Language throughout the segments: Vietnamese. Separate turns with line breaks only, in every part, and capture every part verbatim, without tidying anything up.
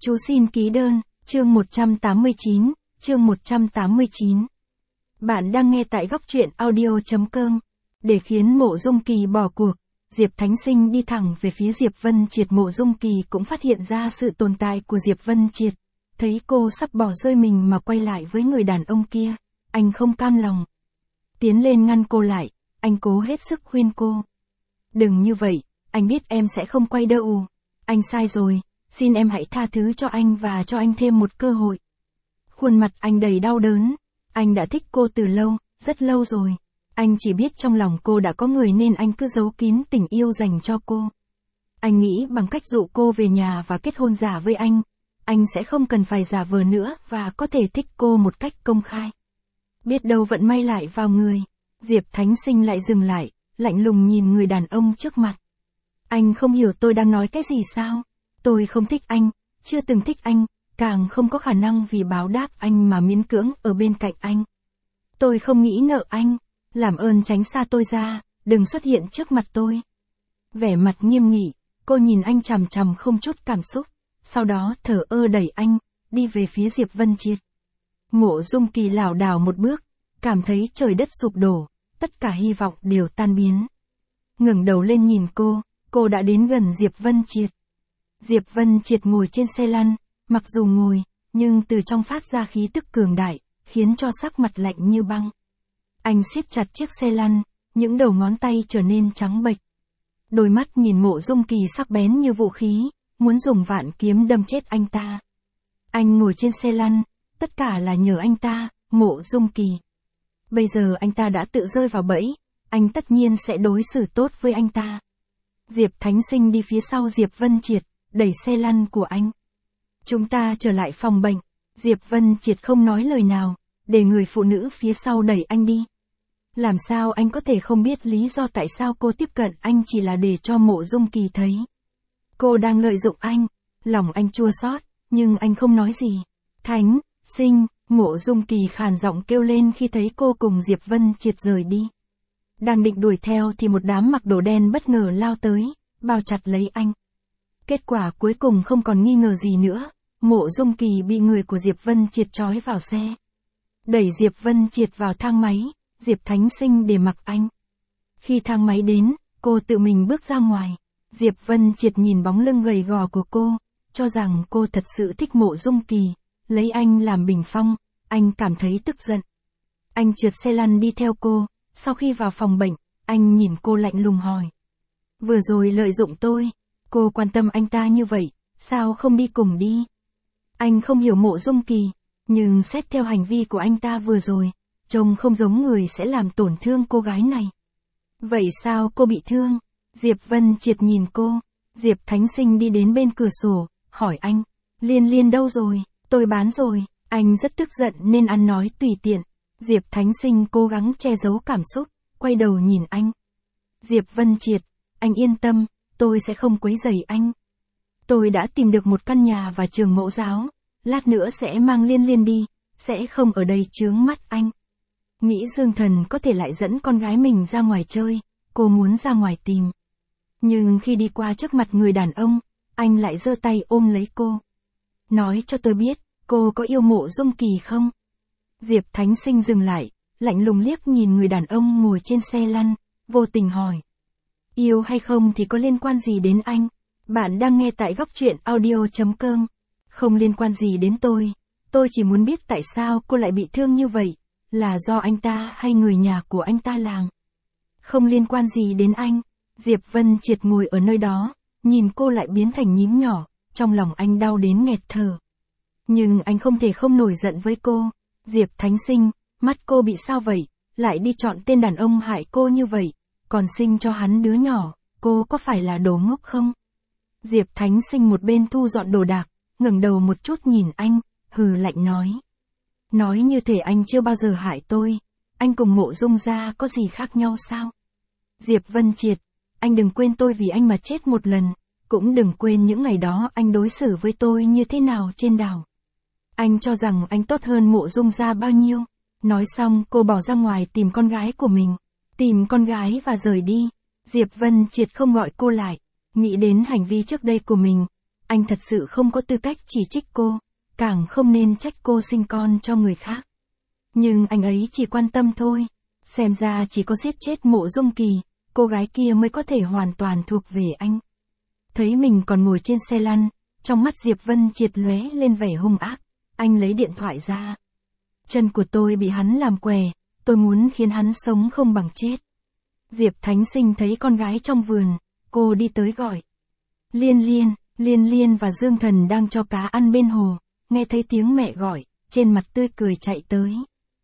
Chú xin ký đơn, chương một trăm tám mươi chín, chương một trăm tám mươi chín. Bạn đang nghe tại góc truyện audio.com. Để khiến Mộ Dung Kỳ bỏ cuộc, Diệp Thánh Sinh đi thẳng về phía Diệp Vân Triệt. Mộ Dung Kỳ cũng phát hiện ra sự tồn tại của Diệp Vân Triệt. Thấy cô sắp bỏ rơi mình mà quay lại với người đàn ông kia, anh không cam lòng. Tiến lên ngăn cô lại, anh cố hết sức khuyên cô. Đừng như vậy, anh biết em sẽ không quay đâu. Anh sai rồi, xin em hãy tha thứ cho anh và cho anh thêm một cơ hội. Khuôn mặt anh đầy đau đớn, anh đã thích cô từ lâu, rất lâu rồi. Anh chỉ biết trong lòng cô đã có người nên anh cứ giấu kín tình yêu dành cho cô. Anh nghĩ bằng cách dụ cô về nhà và kết hôn giả với anh, anh sẽ không cần phải giả vờ nữa và có thể thích cô một cách công khai. Biết đâu vận may lại vào người, Diệp Thánh Sinh lại dừng lại, lạnh lùng nhìn người đàn ông trước mặt. Anh không hiểu tôi đang nói cái gì sao? Tôi không thích anh, chưa từng thích anh, càng không có khả năng vì báo đáp anh mà miễn cưỡng ở bên cạnh anh. Tôi không nghĩ nợ anh, làm ơn tránh xa tôi ra, đừng xuất hiện trước mặt tôi. Vẻ mặt nghiêm nghị, cô nhìn anh chằm chằm không chút cảm xúc, sau đó thở ơ đẩy anh, đi về phía Diệp Vân Triệt. Mộ Dung Kỳ lảo đảo một bước, cảm thấy trời đất sụp đổ, tất cả hy vọng đều tan biến. Ngẩng đầu lên nhìn cô, cô đã đến gần Diệp Vân Triệt. Diệp Vân Triệt ngồi trên xe lăn, mặc dù ngồi, nhưng từ trong phát ra khí tức cường đại, khiến cho sắc mặt lạnh như băng. Anh siết chặt chiếc xe lăn, những đầu ngón tay trở nên trắng bệch. Đôi mắt nhìn Mộ Dung Kỳ sắc bén như vũ khí, muốn dùng vạn kiếm đâm chết anh ta. Anh ngồi trên xe lăn, tất cả là nhờ anh ta, Mộ Dung Kỳ. Bây giờ anh ta đã tự rơi vào bẫy, anh tất nhiên sẽ đối xử tốt với anh ta. Diệp Thánh Sinh đi phía sau Diệp Vân Triệt, đẩy xe lăn của anh. Chúng ta trở lại phòng bệnh, Diệp Vân Triệt không nói lời nào, để người phụ nữ phía sau đẩy anh đi. Làm sao anh có thể không biết lý do tại sao cô tiếp cận anh chỉ là để cho Mộ Dung Kỳ thấy. Cô đang lợi dụng anh, lòng anh chua xót, nhưng anh không nói gì. Thánh Sinh, Mộ Dung Kỳ khàn giọng kêu lên khi thấy cô cùng Diệp Vân Triệt rời đi. Đang định đuổi theo thì một đám mặc đồ đen bất ngờ lao tới, bao chặt lấy anh. Kết quả cuối cùng không còn nghi ngờ gì nữa, Mộ Dung Kỳ bị người của Diệp Vân Triệt trói vào xe. Đẩy Diệp Vân Triệt vào thang máy, Diệp Thánh Sinh để mặc anh. Khi thang máy đến, cô tự mình bước ra ngoài. Diệp Vân Triệt nhìn bóng lưng gầy gò của cô, cho rằng cô thật sự thích Mộ Dung Kỳ, lấy anh làm bình phong, anh cảm thấy tức giận. Anh trượt xe lăn đi theo cô, sau khi vào phòng bệnh, anh nhìn cô lạnh lùng hỏi. Vừa rồi lợi dụng tôi, cô quan tâm anh ta như vậy, sao không đi cùng đi? Anh không hiểu Mộ Dung Kỳ, nhưng xét theo hành vi của anh ta vừa rồi, trông không giống người sẽ làm tổn thương cô gái này. Vậy sao cô bị thương? Diệp Vân Triệt nhìn cô, Diệp Thánh Sinh đi đến bên cửa sổ, hỏi anh, Liên Liên đâu rồi? Tôi bán rồi. Anh rất tức giận nên ăn nói tùy tiện. Diệp Thánh Sinh cố gắng che giấu cảm xúc, quay đầu nhìn anh. Diệp Vân Triệt, anh yên tâm, tôi sẽ không quấy rầy anh. Tôi đã tìm được một căn nhà và trường mẫu giáo, lát nữa sẽ mang Liên Liên đi, sẽ không ở đây chướng mắt anh. Nghĩ Dương Thần có thể lại dẫn con gái mình ra ngoài chơi, cô muốn ra ngoài tìm. Nhưng khi đi qua trước mặt người đàn ông, anh lại giơ tay ôm lấy cô. Nói cho tôi biết, cô có yêu Mộ Dung Kỳ không? Diệp Thánh Sinh dừng lại, lạnh lùng liếc nhìn người đàn ông ngồi trên xe lăn, vô tình hỏi. Yêu hay không thì có liên quan gì đến anh? Bạn đang nghe tại góc truyện audio.com. Không liên quan gì đến tôi, tôi chỉ muốn biết tại sao cô lại bị thương như vậy, là do anh ta hay người nhà của anh ta làm? Không liên quan gì đến anh. Diệp Vân Triệt ngồi ở nơi đó, nhìn cô lại biến thành nhím nhỏ, trong lòng anh đau đến nghẹt thở. Nhưng anh không thể không nổi giận với cô. Diệp Thánh Sinh, mắt cô bị sao vậy, lại đi chọn tên đàn ông hại cô như vậy, còn sinh cho hắn đứa nhỏ, cô có phải là đồ ngốc không? Diệp Thánh Sinh một bên thu dọn đồ đạc, ngẩng đầu một chút nhìn anh, hừ lạnh nói. Nói như thể anh chưa bao giờ hại tôi, anh cùng Mộ Dung gia có gì khác nhau sao? Diệp Vân Triệt, anh đừng quên tôi vì anh mà chết một lần, cũng đừng quên những ngày đó anh đối xử với tôi như thế nào trên đảo. Anh cho rằng anh tốt hơn Mộ Dung gia bao nhiêu. Nói xong cô bỏ ra ngoài tìm con gái của mình, tìm con gái và rời đi. Diệp Vân Triệt không gọi cô lại, nghĩ đến hành vi trước đây của mình, anh thật sự không có tư cách chỉ trích cô, càng không nên trách cô sinh con cho người khác. Nhưng anh ấy chỉ quan tâm thôi, xem ra chỉ có giết chết Mộ Dung Kỳ, cô gái kia mới có thể hoàn toàn thuộc về anh. Thấy mình còn ngồi trên xe lăn, trong mắt Diệp Vân Triệt lóe lên vẻ hung ác, anh lấy điện thoại ra. Chân của tôi bị hắn làm què, tôi muốn khiến hắn sống không bằng chết. Diệp Thánh Sinh thấy con gái trong vườn, cô đi tới gọi. Liên Liên, Liên Liên và Dương Thần đang cho cá ăn bên hồ, nghe thấy tiếng mẹ gọi, trên mặt tươi cười chạy tới.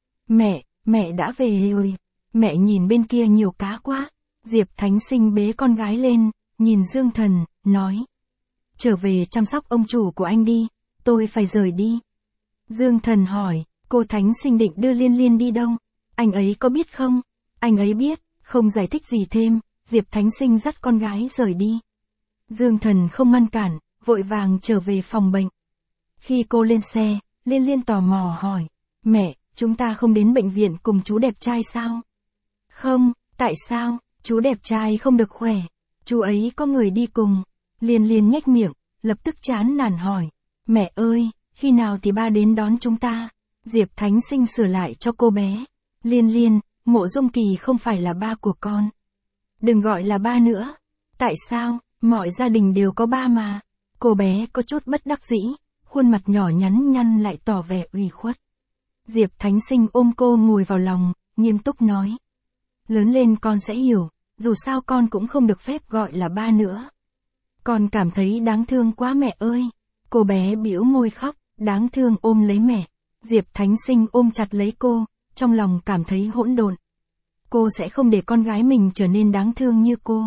Mẹ, mẹ đã về rồi, mẹ nhìn bên kia nhiều cá quá. Diệp Thánh Sinh bế con gái lên, nhìn Dương Thần, nói. Trở về chăm sóc ông chủ của anh đi, tôi phải rời đi. Dương Thần hỏi, cô Thánh Sinh định đưa Liên Liên đi đâu? Anh ấy có biết không? Anh ấy biết, không giải thích gì thêm, Diệp Thánh Sinh dắt con gái rời đi. Dương Thần không ngăn cản, vội vàng trở về phòng bệnh. Khi cô lên xe, Liên Liên tò mò hỏi, mẹ, chúng ta không đến bệnh viện cùng chú đẹp trai sao? Không, tại sao, chú đẹp trai không được khỏe, chú ấy có người đi cùng. Liên Liên nhếch miệng, lập tức chán nản hỏi, mẹ ơi, khi nào thì ba đến đón chúng ta? Diệp Thánh Sinh sửa lại cho cô bé. Liên Liên, Mộ Dung Kỳ không phải là ba của con. Đừng gọi là ba nữa. Tại sao, mọi gia đình đều có ba mà. Cô bé có chút bất đắc dĩ, khuôn mặt nhỏ nhắn nhăn lại tỏ vẻ ủy khuất. Diệp Thánh Sinh ôm cô ngồi vào lòng, nghiêm túc nói. Lớn lên con sẽ hiểu, dù sao con cũng không được phép gọi là ba nữa. Con cảm thấy đáng thương quá mẹ ơi. Cô bé bĩu môi khóc, đáng thương ôm lấy mẹ. Diệp Thánh Sinh ôm chặt lấy cô, trong lòng cảm thấy hỗn độn. Cô sẽ không để con gái mình trở nên đáng thương như cô.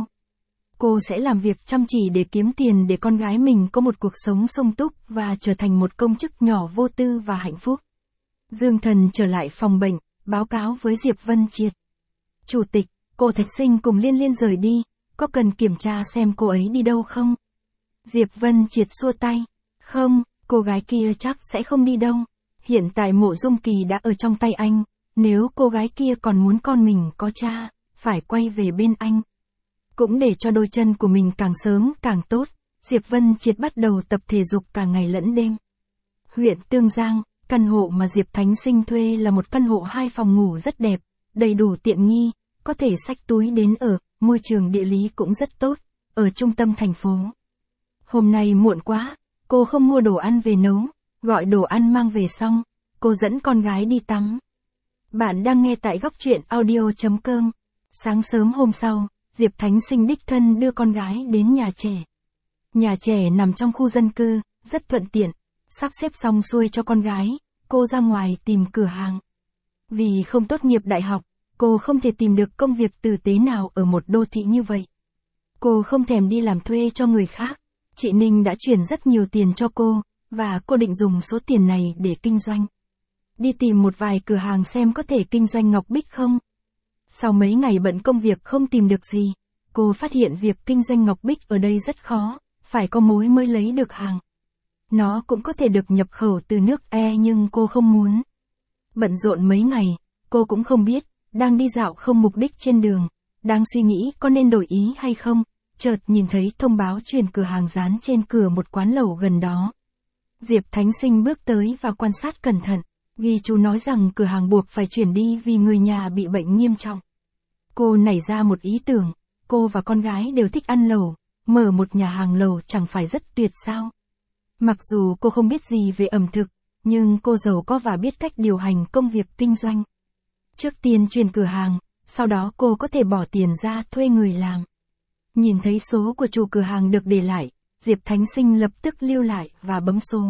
Cô sẽ làm việc chăm chỉ để kiếm tiền để con gái mình có một cuộc sống sung túc và trở thành một công chức nhỏ vô tư và hạnh phúc. Dương Thần trở lại phòng bệnh, báo cáo với Diệp Vân Triệt. Chủ tịch, cô Thạch Sinh cùng Liên Liên rời đi, có cần kiểm tra xem cô ấy đi đâu không? Diệp Vân Triệt xua tay. Không, cô gái kia chắc sẽ không đi đâu. Hiện tại Mộ Dung Kỳ đã ở trong tay anh, nếu cô gái kia còn muốn con mình có cha, phải quay về bên anh. Cũng để cho đôi chân của mình càng sớm càng tốt, Diệp Vân Triệt bắt đầu tập thể dục cả ngày lẫn đêm. Huyện Tương Giang, căn hộ mà Diệp Thánh Sinh thuê là một căn hộ hai phòng ngủ rất đẹp, đầy đủ tiện nghi, có thể xách túi đến ở, môi trường địa lý cũng rất tốt, ở trung tâm thành phố. Hôm nay muộn quá, cô không mua đồ ăn về nấu, gọi đồ ăn mang về xong, cô dẫn con gái đi tắm. Bạn đang nghe tại góc truyện audio chấm com. Sáng sớm hôm sau, Diệp Thánh Sinh đích thân đưa con gái đến nhà trẻ. Nhà trẻ nằm trong khu dân cư, rất thuận tiện, sắp xếp xong xuôi cho con gái, cô ra ngoài tìm cửa hàng. Vì không tốt nghiệp đại học, cô không thể tìm được công việc tử tế nào ở một đô thị như vậy. Cô không thèm đi làm thuê cho người khác, chị Ninh đã chuyển rất nhiều tiền cho cô, và cô định dùng số tiền này để kinh doanh. Đi tìm một vài cửa hàng xem có thể kinh doanh ngọc bích không. Sau mấy ngày bận công việc không tìm được gì, cô phát hiện việc kinh doanh ngọc bích ở đây rất khó, phải có mối mới lấy được hàng. Nó cũng có thể được nhập khẩu từ nước E nhưng cô không muốn. Bận rộn mấy ngày, cô cũng không biết, đang đi dạo không mục đích trên đường, đang suy nghĩ có nên đổi ý hay không, chợt nhìn thấy thông báo chuyển cửa hàng dán trên cửa một quán lẩu gần đó. Diệp Thánh Sinh bước tới và quan sát cẩn thận, ghi chú nói rằng cửa hàng buộc phải chuyển đi vì người nhà bị bệnh nghiêm trọng. Cô nảy ra một ý tưởng, cô và con gái đều thích ăn lẩu, mở một nhà hàng lẩu chẳng phải rất tuyệt sao? Mặc dù cô không biết gì về ẩm thực, nhưng cô giàu có và biết cách điều hành công việc kinh doanh. Trước tiên chuyển cửa hàng, sau đó cô có thể bỏ tiền ra thuê người làm. Nhìn thấy số của chủ cửa hàng được để lại, Diệp Thánh Sinh lập tức lưu lại và bấm số.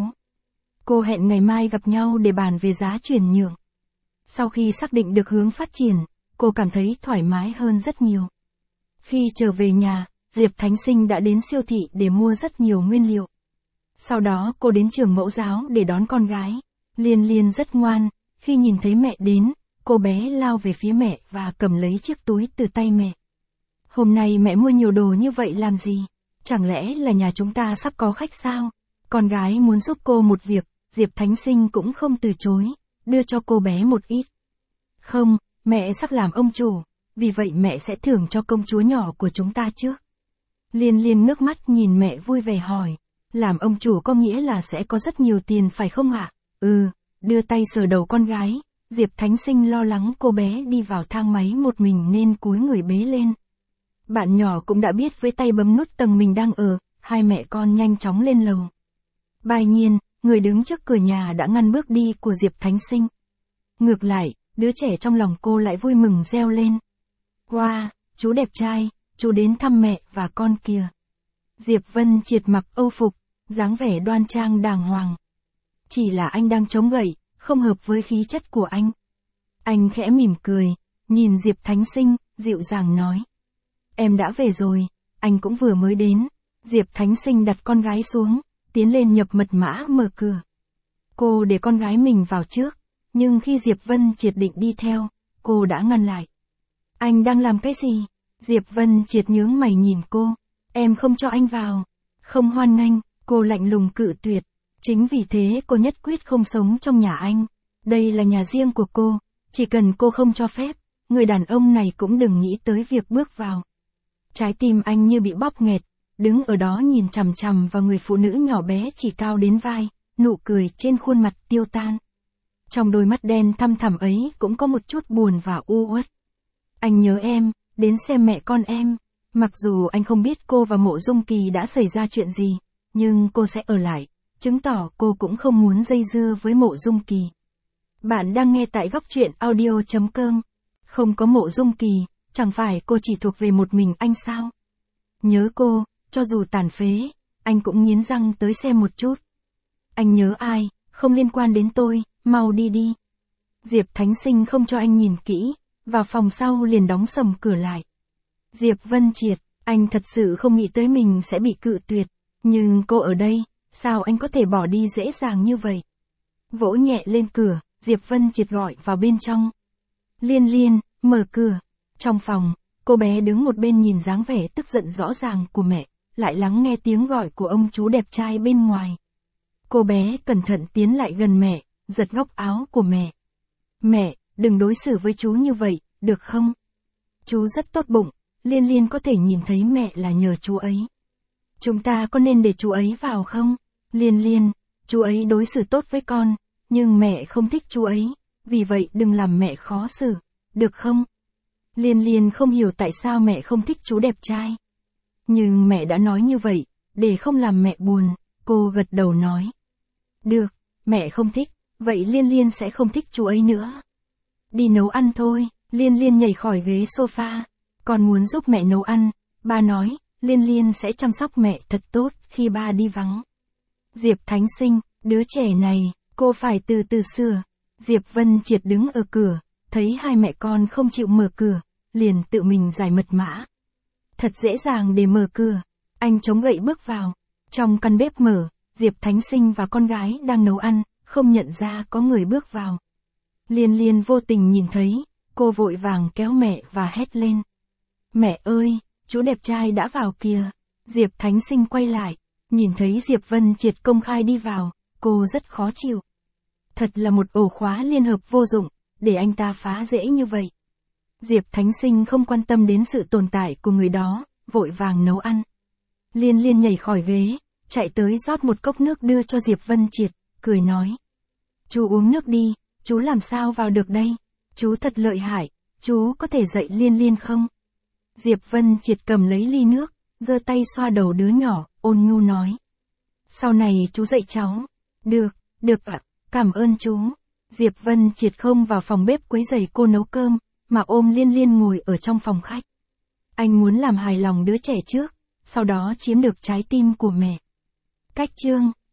Cô hẹn ngày mai gặp nhau để bàn về giá chuyển nhượng. Sau khi xác định được hướng phát triển, cô cảm thấy thoải mái hơn rất nhiều. Khi trở về nhà, Diệp Thánh Sinh đã đến siêu thị để mua rất nhiều nguyên liệu. Sau đó cô đến trường mẫu giáo để đón con gái. Liên Liên rất ngoan, khi nhìn thấy mẹ đến, cô bé lao về phía mẹ và cầm lấy chiếc túi từ tay mẹ. Hôm nay mẹ mua nhiều đồ như vậy làm gì? Chẳng lẽ là nhà chúng ta sắp có khách sao? Con gái muốn giúp cô một việc, Diệp Thánh Sinh cũng không từ chối, đưa cho cô bé một ít. Không, mẹ sắp làm ông chủ, vì vậy mẹ sẽ thưởng cho công chúa nhỏ của chúng ta trước. Liên Liên ngước mắt nhìn mẹ vui vẻ hỏi, Làm ông chủ có nghĩa là sẽ có rất nhiều tiền phải không ạ? Ừ, đưa tay sờ đầu con gái, Diệp Thánh Sinh lo lắng cô bé đi vào thang máy một mình nên cúi người bế lên. Bạn nhỏ cũng đã biết với tay bấm nút tầng mình đang ở, hai mẹ con nhanh chóng lên lầu. Bài nhiên, người đứng trước cửa nhà đã ngăn bước đi của Diệp Thánh Sinh. Ngược lại, đứa trẻ trong lòng cô lại vui mừng reo lên. Wow, chú đẹp trai, chú đến thăm mẹ và con kìa. Diệp Vân Triệt mặc âu phục, dáng vẻ đoan trang đàng hoàng. Chỉ là anh đang chống gậy, không hợp với khí chất của anh. Anh khẽ mỉm cười, nhìn Diệp Thánh Sinh, dịu dàng nói. Em đã về rồi, anh cũng vừa mới đến. Diệp Thánh Sinh đặt con gái xuống, tiến lên nhập mật mã mở cửa. Cô để con gái mình vào trước, nhưng khi Diệp Vân Triệt định đi theo, cô đã ngăn lại. Anh đang làm cái gì? Diệp Vân Triệt nhướng mày nhìn cô. Em không cho anh vào. Không hoan nghênh, cô lạnh lùng cự tuyệt. Chính vì thế cô nhất quyết không sống trong nhà anh. Đây là nhà riêng của cô, chỉ cần cô không cho phép, người đàn ông này cũng đừng nghĩ tới việc bước vào. Trái tim anh như bị bóp nghẹt, đứng ở đó nhìn chằm chằm vào người phụ nữ nhỏ bé chỉ cao đến vai, nụ cười trên khuôn mặt tiêu tan. Trong đôi mắt đen thăm thẳm ấy cũng có một chút buồn và u uất. Anh nhớ em, đến xem mẹ con em. Mặc dù anh không biết cô và Mộ Dung Kỳ đã xảy ra chuyện gì, nhưng cô sẽ ở lại, chứng tỏ cô cũng không muốn dây dưa với Mộ Dung Kỳ. Bạn đang nghe tại góc truyện audio chấm com. Không có Mộ Dung Kỳ, chẳng phải cô chỉ thuộc về một mình anh sao? Nhớ cô, cho dù tàn phế, anh cũng nghiến răng tới xem một chút. Anh nhớ ai, không liên quan đến tôi, mau đi đi. Diệp Thánh Sinh không cho anh nhìn kỹ, vào phòng sau liền đóng sầm cửa lại. Diệp Vân Triệt, anh thật sự không nghĩ tới mình sẽ bị cự tuyệt, nhưng cô ở đây, sao anh có thể bỏ đi dễ dàng như vậy? Vỗ nhẹ lên cửa, Diệp Vân Triệt gọi vào bên trong. Liên Liên, mở cửa. Trong phòng, cô bé đứng một bên nhìn dáng vẻ tức giận rõ ràng của mẹ, lại lắng nghe tiếng gọi của ông chú đẹp trai bên ngoài. Cô bé cẩn thận tiến lại gần mẹ, giật góc áo của mẹ. Mẹ, đừng đối xử với chú như vậy, được không? Chú rất tốt bụng, Liên Liên có thể nhìn thấy mẹ là nhờ chú ấy. Chúng ta có nên để chú ấy vào không? Liên Liên, chú ấy đối xử tốt với con, nhưng mẹ không thích chú ấy, vì vậy đừng làm mẹ khó xử, được không? Liên Liên không hiểu tại sao mẹ không thích chú đẹp trai. Nhưng mẹ đã nói như vậy, để không làm mẹ buồn, cô gật đầu nói. Được, mẹ không thích, vậy Liên Liên sẽ không thích chú ấy nữa. Đi nấu ăn thôi, Liên Liên nhảy khỏi ghế sofa. Con muốn giúp mẹ nấu ăn, ba nói, Liên Liên sẽ chăm sóc mẹ thật tốt khi ba đi vắng. Diệp Thánh Sinh, đứa trẻ này, cô phải từ từ sửa. Diệp Vân Triệt đứng ở cửa, thấy hai mẹ con không chịu mở cửa, liền tự mình giải mật mã. Thật dễ dàng để mở cửa, anh chống gậy bước vào. Trong căn bếp mở, Diệp Thánh Sinh và con gái đang nấu ăn, không nhận ra có người bước vào. Liên Liên vô tình nhìn thấy, cô vội vàng kéo mẹ và hét lên. Mẹ ơi, chú đẹp trai đã vào kìa. Diệp Thánh Sinh quay lại, nhìn thấy Diệp Vân Triệt công khai đi vào, cô rất khó chịu. Thật là một ổ khóa liên hợp vô dụng, để anh ta phá dễ như vậy. Diệp Thánh Sinh không quan tâm đến sự tồn tại của người đó, vội vàng nấu ăn. Liên Liên nhảy khỏi ghế, chạy tới rót một cốc nước đưa cho Diệp Vân Triệt, cười nói. Chú uống nước đi, chú làm sao vào được đây? Chú thật lợi hại, chú có thể dạy Liên Liên không? Diệp Vân Triệt cầm lấy ly nước, giơ tay xoa đầu đứa nhỏ, ôn nhu nói. Sau này chú dạy cháu. Được, được ạ, cảm ơn chú. Diệp Vân Triệt không vào phòng bếp quấy rầy cô nấu cơm, mà ôm Liên Liên ngồi ở trong phòng khách. Anh muốn làm hài lòng đứa trẻ trước, sau đó chiếm được trái tim của mẹ. Cách chương